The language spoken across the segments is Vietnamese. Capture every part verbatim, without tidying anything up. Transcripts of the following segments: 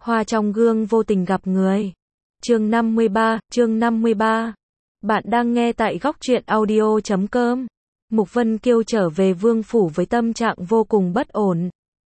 Hoa trong gương vô tình gặp người. Chương năm mươi ba, chương năm mươi ba. Bạn đang nghe tại góc truyện audio chấm com. Mục Vân Kiêu trở về vương phủ với tâm trạng vô cùng bất ổn.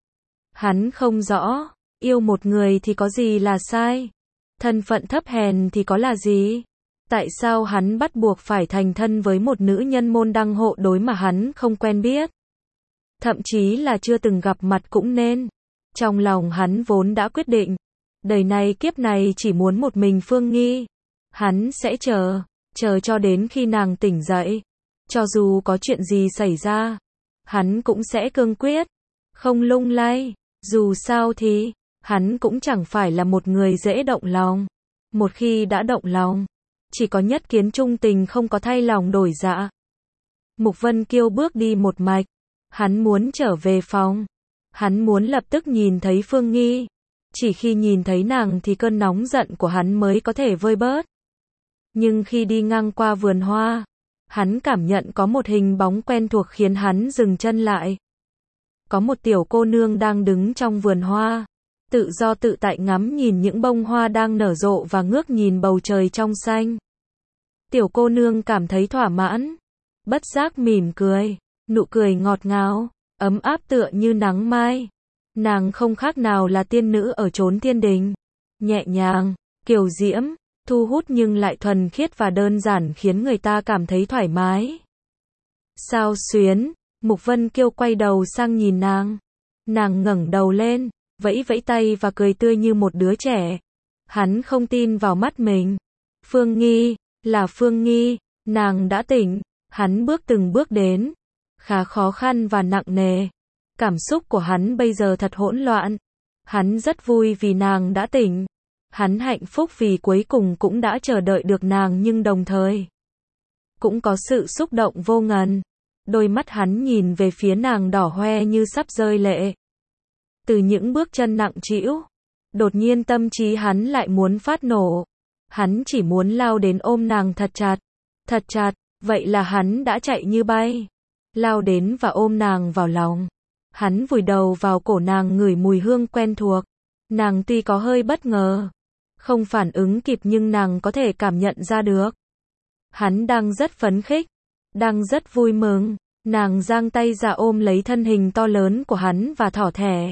Hắn không rõ, yêu một người thì có gì là sai? Thân phận thấp hèn thì có là gì? Tại sao hắn bắt buộc phải thành thân với một nữ nhân môn đăng hộ đối mà hắn không quen biết? Thậm chí là chưa từng gặp mặt cũng nên. Trong lòng hắn vốn đã quyết định, đời này kiếp này chỉ muốn một mình Phương Nghi. Hắn sẽ chờ, chờ cho đến khi nàng tỉnh dậy. Cho dù có chuyện gì xảy ra, hắn cũng sẽ cương quyết, không lung lay. Dù sao thì, hắn cũng chẳng phải là một người dễ động lòng. Một khi đã động lòng, chỉ có nhất kiến trung tình, không có thay lòng đổi dạ. Mục Vân Kiêu bước đi một mạch. Hắn muốn trở về phòng. Hắn muốn lập tức nhìn thấy Phương Nghi. Chỉ khi nhìn thấy nàng thì cơn nóng giận của hắn mới có thể vơi bớt. Nhưng khi đi ngang qua vườn hoa, hắn cảm nhận có một hình bóng quen thuộc khiến hắn dừng chân lại. Có một tiểu cô nương đang đứng trong vườn hoa, tự do tự tại ngắm nhìn những bông hoa đang nở rộ và ngước nhìn bầu trời trong xanh. Tiểu cô nương cảm thấy thỏa mãn, bất giác mỉm cười, nụ cười ngọt ngào, ấm áp tựa như nắng mai. Nàng không khác nào là tiên nữ ở chốn thiên đình, nhẹ nhàng, kiều diễm, thu hút nhưng lại thuần khiết và đơn giản, khiến người ta cảm thấy thoải mái. Sao xuyến, Mục Vân Kiêu quay đầu sang nhìn nàng. Nàng ngẩng đầu lên, vẫy vẫy tay và cười tươi như một đứa trẻ. Hắn không tin vào mắt mình. Phương Nghi, là Phương Nghi, nàng đã tỉnh. Hắn bước từng bước đến, khá khó khăn và nặng nề. Cảm xúc của hắn bây giờ thật hỗn loạn. Hắn rất vui vì nàng đã tỉnh. Hắn hạnh phúc vì cuối cùng cũng đã chờ đợi được nàng, nhưng đồng thời cũng có sự xúc động vô ngần. Đôi mắt hắn nhìn về phía nàng đỏ hoe như sắp rơi lệ. Từ những bước chân nặng trĩu, đột nhiên tâm trí hắn lại muốn phát nổ. Hắn chỉ muốn lao đến ôm nàng thật chặt, thật chặt. Vậy là hắn đã chạy như bay, lao đến và ôm nàng vào lòng. Hắn vùi đầu vào cổ nàng, ngửi mùi hương quen thuộc. Nàng tuy có hơi bất ngờ, không phản ứng kịp, nhưng nàng có thể cảm nhận ra được. Hắn đang rất phấn khích, đang rất vui mừng. Nàng giang tay ra ôm lấy thân hình to lớn của hắn và thỏ thẻ.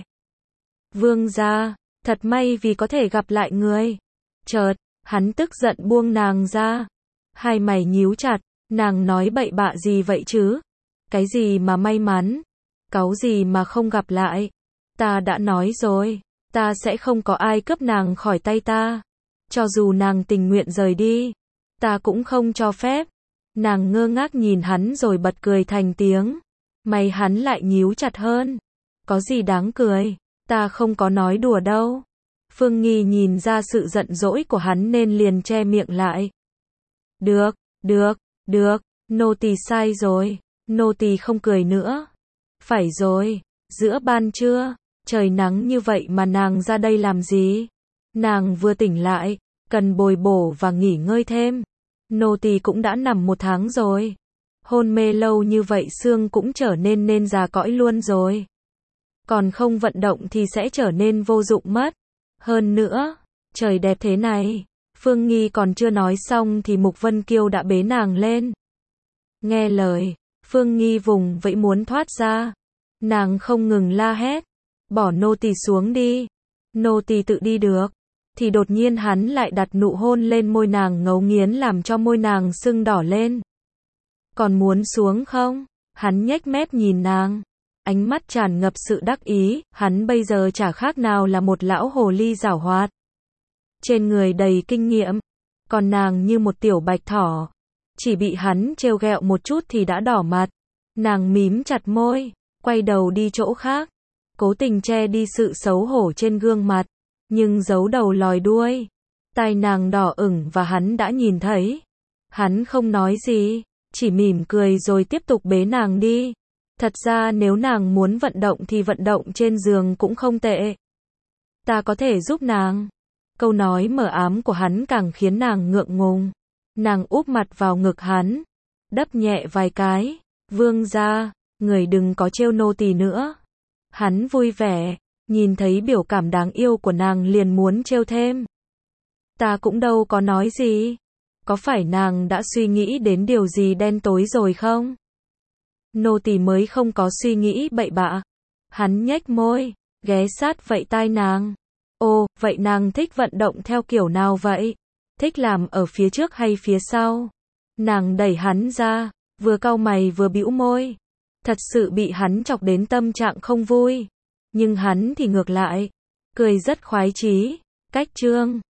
Vương gia, thật may vì có thể gặp lại người. Chợt, hắn tức giận buông nàng ra. Hai mày nhíu chặt. Nàng nói bậy bạ gì vậy chứ? Cái gì mà may mắn? Cáu gì mà không gặp lại? Ta đã nói rồi, ta sẽ không có ai cướp nàng khỏi tay ta. Cho dù nàng tình nguyện rời đi, ta cũng không cho phép. Nàng ngơ ngác nhìn hắn rồi bật cười thành tiếng. Mày hắn lại nhíu chặt hơn. Có gì đáng cười? Ta không có nói đùa đâu. Phương Nghi nhìn ra sự giận dỗi của hắn nên liền che miệng lại. Được, được. Được, nô tỳ sai rồi, nô tỳ không cười nữa. Phải rồi, giữa ban trưa, trời nắng như vậy mà nàng ra đây làm gì? Nàng vừa tỉnh lại, cần bồi bổ và nghỉ ngơi thêm. Nô tỳ cũng đã nằm một tháng rồi. Hôn mê lâu như vậy xương cũng trở nên nên già cõi luôn rồi. Còn không vận động thì sẽ trở nên vô dụng mất. Hơn nữa, trời đẹp thế này. Phương Nghi còn chưa nói xong thì Mục Vân Kiêu đã bế nàng lên. Nghe lời, Phương Nghi vùng vẫy muốn thoát ra. Nàng không ngừng la hét. Bỏ nô tỳ xuống đi. Nô tỳ tự đi được. Thì đột nhiên hắn lại đặt nụ hôn lên môi nàng ngấu nghiến, làm cho môi nàng sưng đỏ lên. Còn muốn xuống không? Hắn nhếch mép nhìn nàng. Ánh mắt tràn ngập sự đắc ý. Hắn bây giờ chả khác nào là một lão hồ ly giảo hoạt. Trên người đầy kinh nghiệm, còn nàng như một tiểu bạch thỏ. Chỉ bị hắn trêu ghẹo một chút thì đã đỏ mặt. Nàng mím chặt môi, quay đầu đi chỗ khác, cố tình che đi sự xấu hổ trên gương mặt, nhưng giấu đầu lòi đuôi. Tai nàng đỏ ửng và hắn đã nhìn thấy. Hắn không nói gì, chỉ mỉm cười rồi tiếp tục bế nàng đi. Thật ra nếu nàng muốn vận động thì vận động trên giường cũng không tệ. Ta có thể giúp nàng. Câu nói mờ ám của hắn càng khiến nàng ngượng ngùng. Nàng úp mặt vào ngực hắn, đắp nhẹ vài cái. Vương gia, người đừng có trêu nô tỳ nữa. Hắn vui vẻ, Nhìn thấy biểu cảm đáng yêu của nàng liền muốn trêu thêm. Ta cũng đâu có nói gì. Có phải nàng đã suy nghĩ đến điều gì đen tối rồi không? Nô tỳ mới không có suy nghĩ bậy bạ. Hắn nhếch môi, ghé sát vậy tai nàng. Ồ, vậy nàng thích vận động theo kiểu nào vậy? Thích làm ở phía trước hay phía sau? Nàng đẩy hắn ra, vừa cau mày vừa bĩu môi. Thật sự bị hắn chọc đến tâm trạng không vui. Nhưng hắn thì ngược lại, cười rất khoái chí. Cách chương